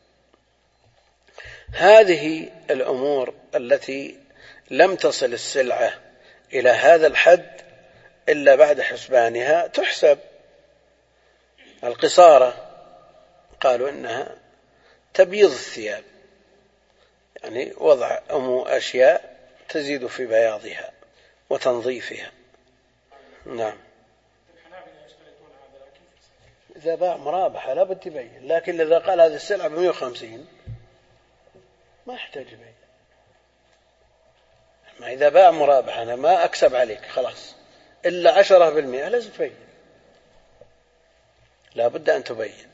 هذه الأمور التي لم تصل السلعة إلى هذا الحد إلا بعد حسبانها تحسب. القصارى قالوا إنها تبييض الثياب، يعني وضع أشياء تزيد في بياضها وتنظيفها. نعم. إذا باع مرابحة لا بد يبين، لكن إذا قال هذه السلعة ب150 ما يحتاج يبين. ما إذا باع مرابحة أنا ما أكسب عليك خلاص إلا 10% لازم تبين، لا بد أن تبين.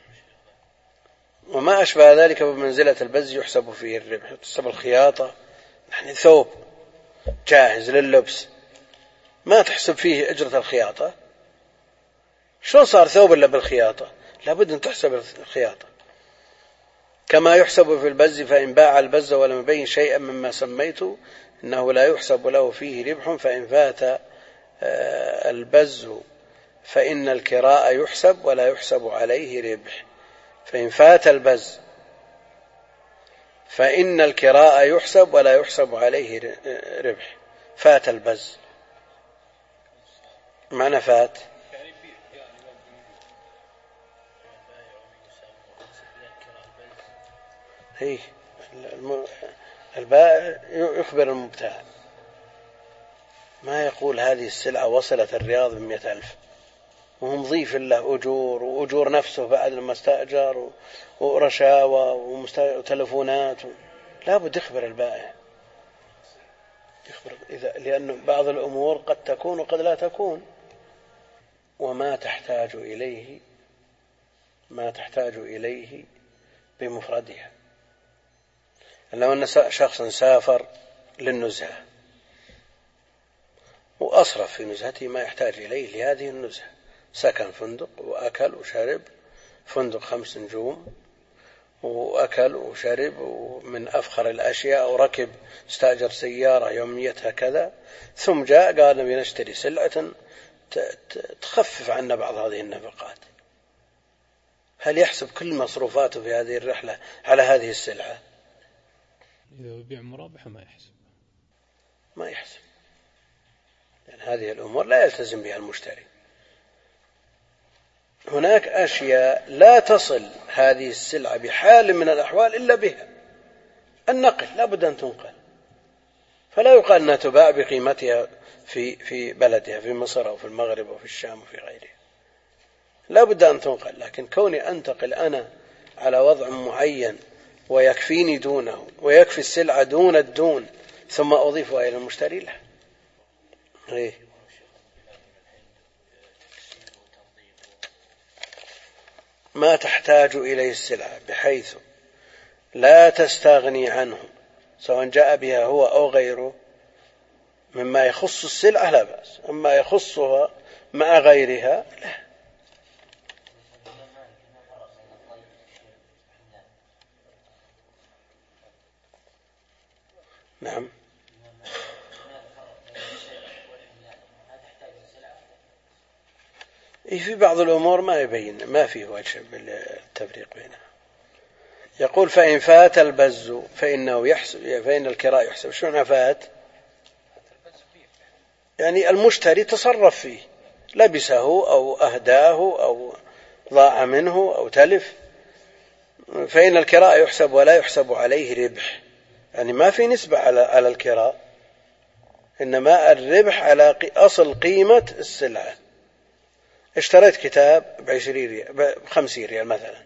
وما أشبه ذلك بمنزلة البز يحسب فيه الربح. تحسب الخياطة، يعني ثوب جاهز لللبس ما تحسب فيه أجرة الخياطة، شلون صار ثوب إلا بالخياطة؟ لابد أن تحسب الخياطة. كما يحسب في البز، فإن باع البز ولم يبين شيئا مما سميته إنه لا يحسب له فيه ربح. فإن فات البز فإن الكراء يحسب ولا يحسب عليه ربح. فإن فات البز فإن الكراء يحسب ولا يحسب عليه ربح. فات البز معنى فات هي البائع يخبر المبتاع، ما يقول هذه السلعة وصلت الرياض ب100,000 وهم ضيف له أجور وأجور نفسه بعد لما استأجر ورشاوى وتلفونات. لا بد يخبر البائع، يخبر لأن بعض الأمور قد تكون وقد لا تكون. وما تحتاج إليه بمفردها. لو أن شخص سافر للنزهة وأصرف في نزهته ما يحتاج إليه لهذه النزهة، سكن فندق وأكل وشرب، فندق 5 نجوم وأكل وشرب من أفخر الأشياء، وركب استأجر سيارة يوميتها كذا، ثم جاء قال نبي نشتري سلعة تخفف عنا بعض هذه النفقات. هل يحسب كل مصروفاته في هذه الرحلة على هذه السلعة؟
إذا يبيع مرابحة ما يحسب،
لأن هذه الأمور لا يلتزم بها المشتري. هناك أشياء لا تصل هذه السلعة بحال من الأحوال إلا بها. النقل لا بد أن تنقل، فلا يقال أنها تباع بقيمتها في بلدها في مصر أو في المغرب أو في الشام وفي غيرها، لا بد أن تنقل. لكن كوني أنتقل أنا على وضع معين ويكفيني دونه ويكفي السلعة دون الدون ثم أضيفها إلى المشتري له. ما تحتاج إليه السلعة بحيث لا تستغني عنه سواء جاء بها هو أو غيره مما يخص السلعة لا بأس، أما يخصها مع غيرها لا. نعم. في بعض الأمور ما يبين، ما فيه وجه بالتفريق بينها. يقول فإن فات البز فإن الكراء يحسب. شو فات؟ يعني المشتري تصرف فيه، لبسه أو أهداه أو ضاع منه أو تلف، فإن الكراء يحسب ولا يحسب عليه ربح. يعني ما في نسبة على الكراء، إنما الربح على أصل قيمة السلعة. اشتريت كتاب ب20 ريال ب50 ريال مثلا،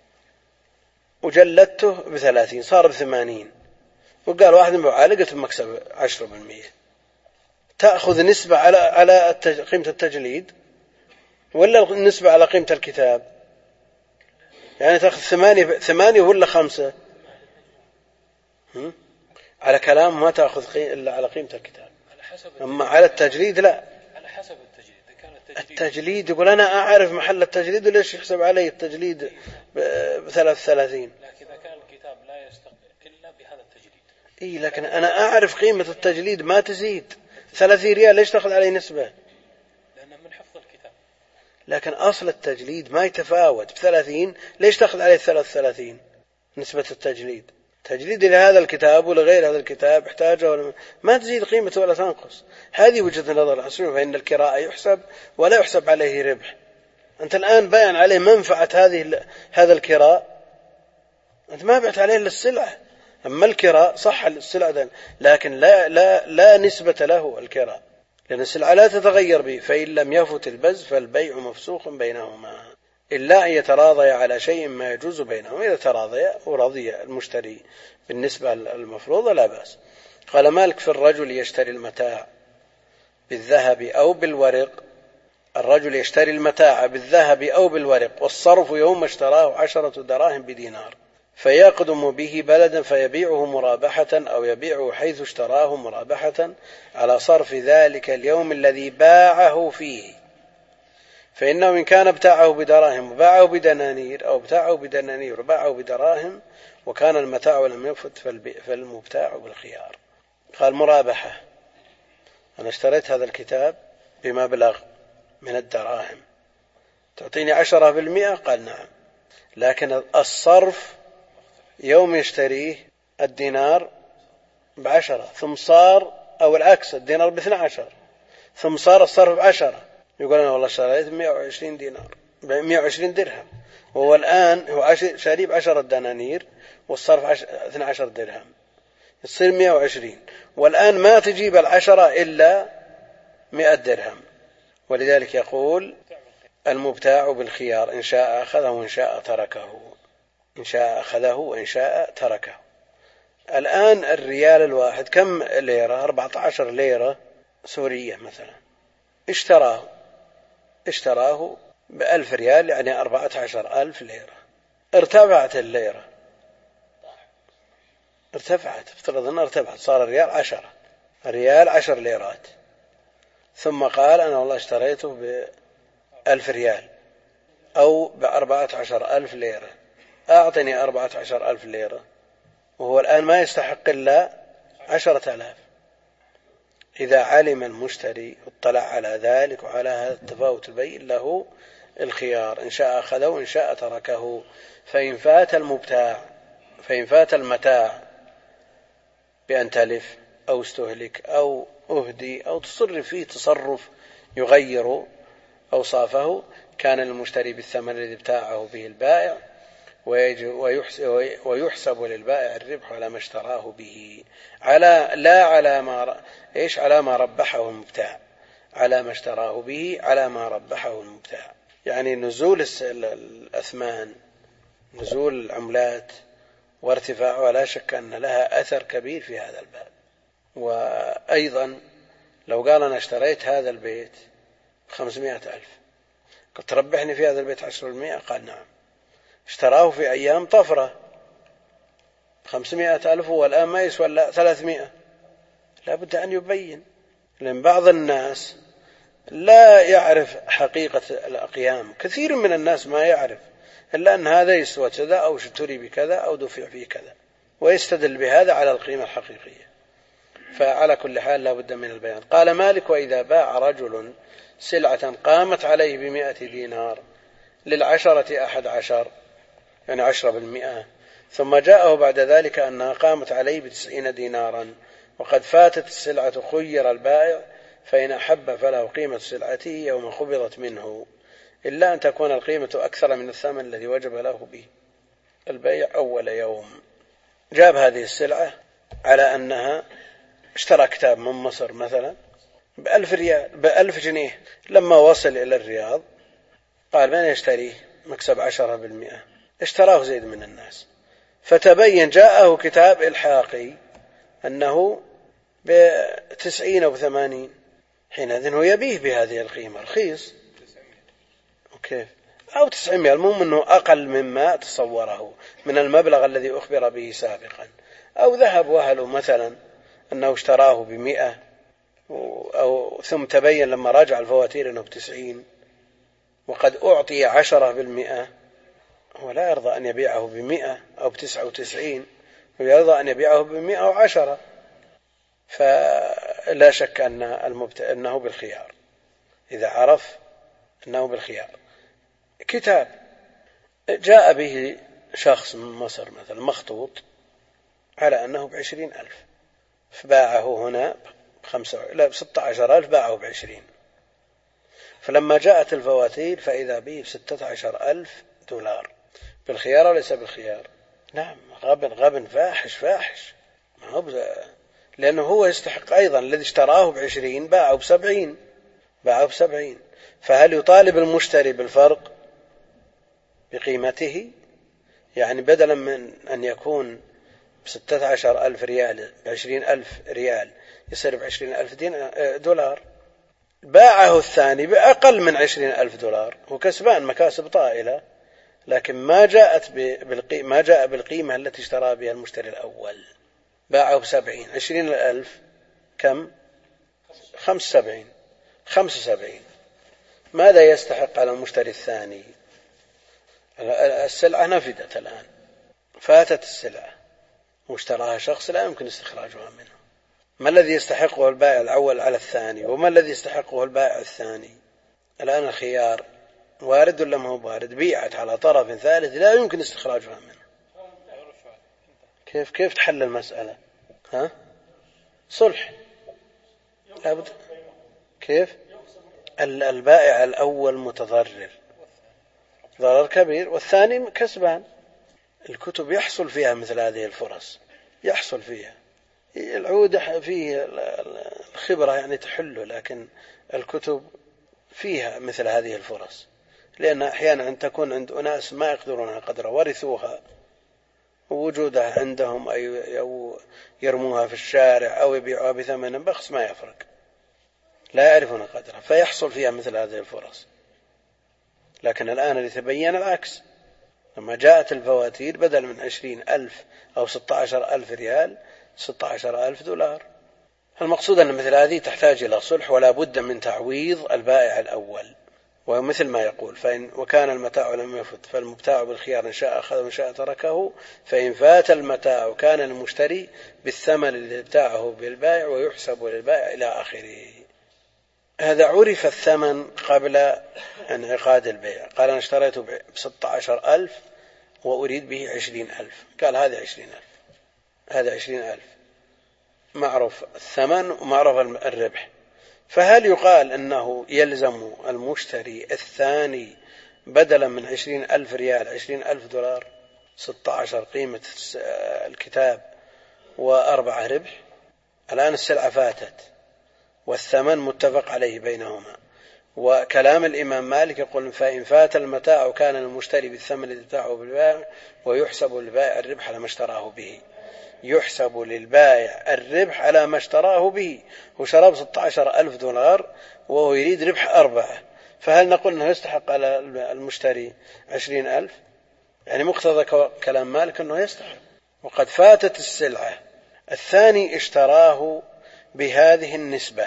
وجلدته ب30 صار ب80، وقال واحد معالجة بمكسب 10%. تأخذ نسبة على قيمة التجليد ولا النسبة على قيمة الكتاب؟ يعني تأخذ 8 ولا 5؟ على كلام ما تأخذ إلا على قيمة الكتاب، أما على التجليد لا.
على حسب
التجليد يقول أنا أعرف محل التجليد وليش يحسب علي التجليد ب33؟
لكن إذا كان الكتاب لا يستقل إلا بهذا التجليد.
لكن أنا أعرف قيمة التجليد ما تزيد 30 ريال، ليش تأخذ علي نسبة؟
لأنه من حفظ الكتاب.
لكن أصل التجليد ما يتفاوت ب30، ليش تأخذ عليه 33 نسبة التجليد؟ تجليد لهذا الكتاب ولغير هذا الكتاب احتاجه ما تزيد قيمته ولا تنقص. هذه وجهة النظر. فإن الكراء يحسب ولا يحسب عليه ربح. أنت الآن بيان عليه منفعة هذا الكراء، أنت ما بعت عليه إلا السلعة. أما الكراء صح السلعة، لكن لا نسبة له الكراء، لأن السلعة لا تتغير به. فإن لم يفت البز فالبيع مفسوخ بينهما إلا أن يتراضي على شيء ما يجوز بينهم. إذا تراضي ورضي المشتري بالنسبة المفروضة لا بأس. قال مالك في الرجل يشتري المتاع بالذهب أو بالورق. الرجل يشتري المتاع بالذهب أو بالورق، والصرف يوم اشتراه 10 دراهم بدينار، فيقدم به بلدا فيبيعه مرابحة أو يبيعه حيث اشتراه مرابحة على صرف ذلك اليوم الذي باعه فيه، فإنه إن كان ابتاعه بدراهم وباعه بدنانير، أو ابتاعه بدنانير وباعه بدراهم وكان المتاع لم يفت فالمبتاع بالخيار. قال مرابحة، أنا اشتريت هذا الكتاب بمبلغ من الدراهم، تعطيني 10%؟ قال نعم، لكن الصرف يوم يشتريه الدينار ب10، ثم صار أو العكس الدينار ب12، ثم صار الصرف ب10. يقول أنا والله اشتريت 120 دينار 120 درهم، وهو الآن هو شاري ب10 دنانير والصرف 12 درهم، يصير 120، والآن ما تجيب 10 إلا 100 درهم. ولذلك يقول المبتاع بالخيار، إن شاء أخذه وإن شاء تركه، إن شاء أخذه وإن شاء تركه. الآن الريال الواحد كم ليرة؟ 14 ليرة سورية مثلا. اشتراه ب1000 ريال، يعني 14,000 ليرة. ارتفعت الليرة، افترض أنها ارتفعت، صار الريال 10 ليرات، ثم قال أنا والله اشتريته ب1000 ريال أو ب14,000 ليرة، أعطني 14,000 ليرة، وهو الآن ما يستحق إلا 10,000. إذا علم المشتري اطلع على ذلك وعلى هذا التفاوت البين له الخيار، إن شاء أخذه وإن شاء تركه. فإن فات المتاع بأن تلف أو استهلك أو أهدي أو تصرف فيه تصرف يغير أوصافه، كان المشتري بالثمن الذي ابتاعه به البائع، ويحسب للبائع الربح على ما اشتراه به، على ما ربحه المبتاع، على ما اشتراه به على ما ربحه المبتاع. يعني نزول الأثمان، نزول العملات وارتفاعها لا شك أن لها أثر كبير في هذا الباب. وأيضا لو قال أنا اشتريت هذا البيت 500,000، قد تربحني في هذا البيت 10%؟ قال نعم. اشتراه في أيام طفرة 500,000 والآن ما يسوى إلا 300. لا بد أن يبين، لأن بعض الناس لا يعرف حقيقة الأقيام، كثير من الناس ما يعرف إلا أن هذا يسوى كذا أو اشتري بكذا أو دفع فيه كذا، ويستدل بهذا على القيمة الحقيقية. فعلى كل حال لا بد من البيان. قال مالك وإذا باع رجل سلعة قامت عليه ب100 دينار لل10 11، يعني 10%، ثم جاءه بعد ذلك أنها قامت عليه ب90 دينارا وقد فاتت السلعة، خير البائع، فإن أحب فله قيمة سلعته يوم قبضت منه، إلا أن تكون القيمة أكثر من الثمن الذي وجب له به البيع أول يوم. جاب هذه السلعة على أنها اشترى كتاب من مصر مثلا ب1000 جنيه، لما وصل إلى الرياض قال من يشتريه؟ مكسب 10%. اشتراه زيد من الناس، فتبين جاءه كتاب إلحاقي أنه ب90 أو ب80، حينئذ هو يبيه بهذه القيمة رخيص، وكيف؟ أو 900، المهم أنه أقل مما تصوره من المبلغ الذي أخبر به سابقا. أو ذهب وهله مثلا أنه اشتراه ب100، ثم تبين لما راجع الفواتير أنه ب90 وقد أعطي 10%، هو لا يرضى أن يبيعه ب100 أو ب99، ويرضى أن يبيعه ب110. فلا شك أنه بالخيار، إذا عرف أنه بالخيار. كتاب جاء به شخص من مصر مثلا مخطوط على أنه ب20,000، فباعه هنا ب16,000، باعه ب20، فلما جاءت الفواتير فإذا به ب16,000 دولار. بالخيار وليس بالخيار؟ نعم، غبن فاحش، لأنه هو يستحق أيضا، الذي اشتراه ب20 باعه ب70. فهل يطالب المشتري بالفرق بقيمته، يعني بدلا من أن يكون ب16,000 ريال ب20,000 ريال يصير ب20,000 دولار. باعه الثاني بأقل من 20,000 دولار، وكسبان مكاسب طائلة، لكن ما جاء بالقيمة التي اشترى بها المشتري الأول. باعه ب70، 20,000 كم؟ 75. ماذا يستحق على المشتري الثاني؟ السلعة نفدت الآن، فاتت السلعة واشتراها شخص لا يمكن استخراجها منه. ما الذي يستحقه البائع الأول على الثاني، وما الذي يستحقه البائع الثاني؟ الآن الخيار وارد ولا ما هو وارد؟ بيعت على طرف ثالث لا يمكن استخراجها منه. كيف تحل المسألة؟ صلح لابد. كيف؟ البائع الأول متضرر ضرر كبير، والثاني كسبان. الكتب يحصل فيها مثل هذه الفرص، يحصل فيها العود فيه الخبرة يعني تحله، لكن الكتب فيها مثل هذه الفرص، لأن أحيانا أن تكون عند أناس ما يقدرون قدرها ورثوها، ووجودها عندهم أو يرموها في الشارع أو يبيعوها بثمن بخس ما يفرق، لا يعرفون قدرها، فيحصل فيها مثل هذه الفرص. لكن الآن اللي تبين العكس، لما جاءت الفواتير بدل من 20,000 أو 16,000 ريال 16,000 دولار. المقصود أن مثل هذه تحتاج إلى صلح، ولا بد من تعويض البائع الأول. ومثل ما يقول: وكان المتاع لم يفت فالمبتاع بالخيار إن شاء أخذ وإن شاء تركه، فإن فات المتاع كان المشتري بالثمن الذي ابتاعه بالبائع ويحسب للبائع إلى آخره. هذا عرف الثمن قبل انعقاد البيع. قال: أنا اشتريته ب16,000 وأريد به 20,000. قال: هذا 20,000، هذا 20,000، معروف الثمن ومعروف الربح. فهل يقال أنه يلزم المشتري الثاني بدلا من 20,000 ريال 20,000 دولار؟ 16 قيمة الكتاب و4 ربح. الآن السلعة فاتت والثمن متفق عليه بينهما، وكلام الإمام مالك يقول: فإن فات المتاع كان المشتري بالثمن الذي ابتاعه بالبائع ويحسب للبائع الربح على ما اشتراه به. يحسب للبائع الربح على ما اشتراه به. وشرب 16,000 دولار وهو يريد ربح 4، فهل نقول أنه يستحق على المشتري 20,000؟ يعني مقتضى كلام مالك أنه يستحق، وقد فاتت السلعة. الثاني اشتراه بهذه النسبة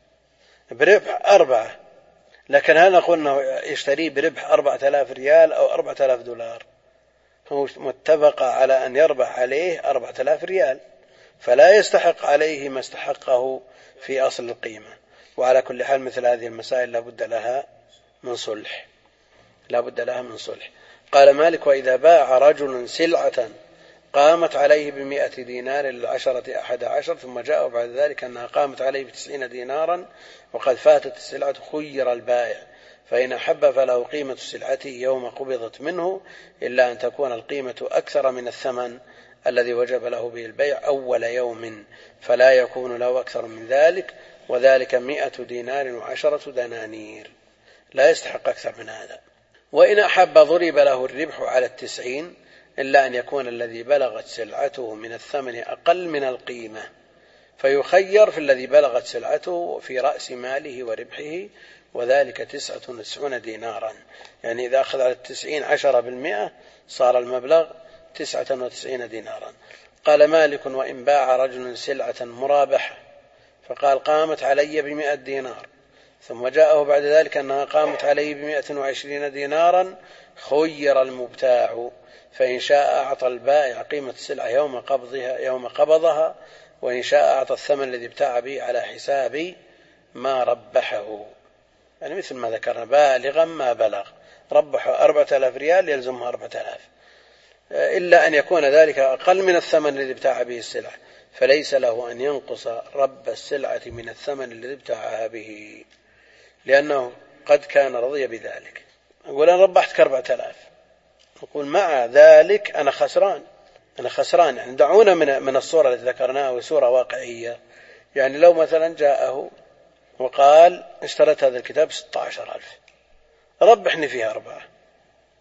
بربح 4، لكن هل نقول أنه يشتريه بربح 4,000 ريال أو 4,000 دولار؟ هو متفق على أن يربح عليه 4,000 ريال، فلا يستحق عليه ما استحقه في أصل القيمة. وعلى كل حال مثل هذه المسائل لا بد لها من صلح، لا بد لها من صلح. قال مالك: وإذا باع رجل سلعة قامت عليه ب100 دينار للعشرة 11، ثم جاء بعد ذلك أنها قامت عليه ب90 دينارا وقد فاتت السلعة، خير البائع، فإن أحب فله قيمة سلعته يوم قبضت منه، إلا أن تكون القيمة أكثر من الثمن الذي وجب له به البيع أول يوم، فلا يكون له أكثر من ذلك، وذلك 100 دينار و10 دنانير، لا يستحق أكثر من هذا. وإن أحب ضرب له الربح على 90، إلا أن يكون الذي بلغت سلعته من الثمن أقل من القيمة، فيخير في الذي بلغت سلعته في رأس ماله وربحه، وذلك 99 دينارا. يعني إذا أخذ على 90 10% صار المبلغ 99 دينارا. قال مالك: وإن باع رجل سلعة مرابحة فقال: قامت علي ب100 دينار، ثم جاءه بعد ذلك أنها قامت عليه ب120 دينارا، خير المبتاع، فإن شاء أعطى البائع قيمة السلعة يوم قبضها، وإن شاء أعطى الثمن الذي ابتاع به على حساب ما ربحه. يعني مثل ما ذكرنا: بالغا ما بلغ، ربحه 4,000 ريال يلزمه 4,000، إلا أن يكون ذلك أقل من الثمن الذي ابتاع به السلعة، فليس له أن ينقص رب السلعة من الثمن الذي ابتاعها به، لأنه قد كان رضي بذلك. يقول: أنا ربحتك 4,000، يقول: مع ذلك أنا خسران. يعني دعونا من الصورة التي ذكرناها وصورة واقعية. يعني لو مثلا جاءه وقال: اشتريت هذا الكتاب 16,000، ربحني فيها 4،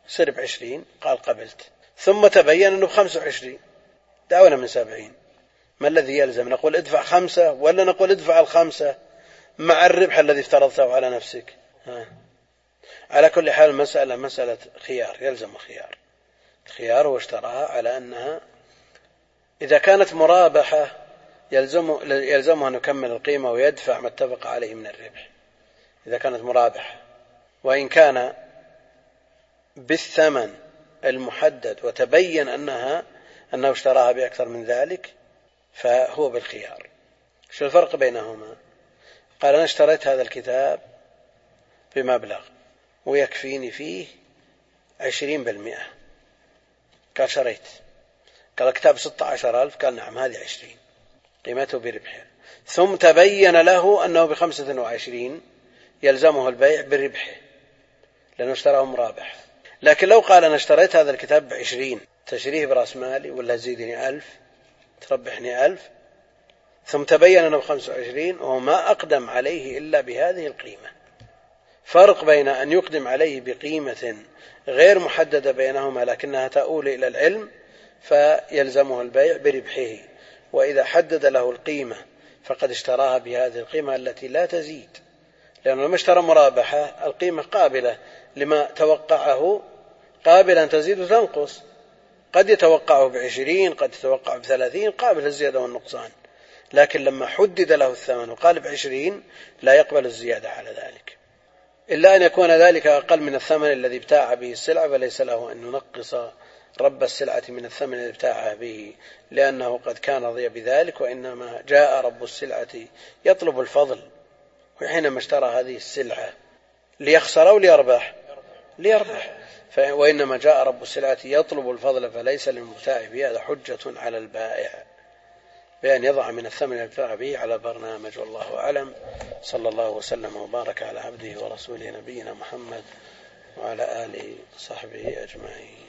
صير ب20، قال قبلت، ثم تبين أنه ب25، دعونا من 70. ما الذي يلزم؟ نقول ادفع 5 ولا نقول ادفع 5 مع الربح الذي افترضته على نفسك؟ على كل حال مسألة خيار، يلزم الخيار واشتراها على أنها إذا كانت مرابحة يلزمه أن يكمل القيمة ويدفع ما اتفق عليه من الربح إذا كانت مرابحة، وإن كان بالثمن المحدد وتبين أنه اشتراها بأكثر من ذلك فهو بالخيار. شو الفرق بينهما؟ قال أنا اشتريت هذا الكتاب بمبلغ ويكفيني فيه 20%. قال شريت، قال الكتاب 16,000، قال نعم هذه 20 قيمته بربحها، ثم تبين له أنه ب25 يلزمه البيع بربحه لأنه اشتراه مرابح. لكن لو قال أنا اشتريت هذا الكتاب ب20 تشريه برأس مالي ولا زيدني 1000 تربحني 1000، ثم تبين أنه ب25 وهو ما أقدم عليه إلا بهذه القيمة. فرق بين أن يقدم عليه بقيمة غير محددة بينهما لكنها تؤول إلى العلم فيلزمه البيع بربحه، وإذا حدد له القيمة فقد اشتراها بهذه القيمة التي لا تزيد، لأنه لما اشترى مرابحة القيمة قابلة لما توقعه، قابلة أن تزيد وتنقص، قد يتوقعه ب20 قد يتوقعه ب30، قابل الزيادة والنقصان. لكن لما حدد له الثمن وقال ب20 لا يقبل الزيادة على ذلك، إلا أن يكون ذلك أقل من الثمن الذي ابتاع به السلعة، فليس له أن ينقص رب السلعة من الثمن الذي ابتاعها به، لأنه قد كان رضي بذلك، وإنما جاء رب السلعة يطلب الفضل، وحينما اشترى هذه السلعة ليخسر أو ليربح، وإنما جاء رب السلعة يطلب الفضل، فليس للمبتاع به هذا حجة على البائع بأن يضع من الثمن الذي ابتاع به على برنامج. والله أعلم، صلى الله وسلم وبارك على عبده ورسوله نبينا محمد وعلى آله وصحبه أجمعين.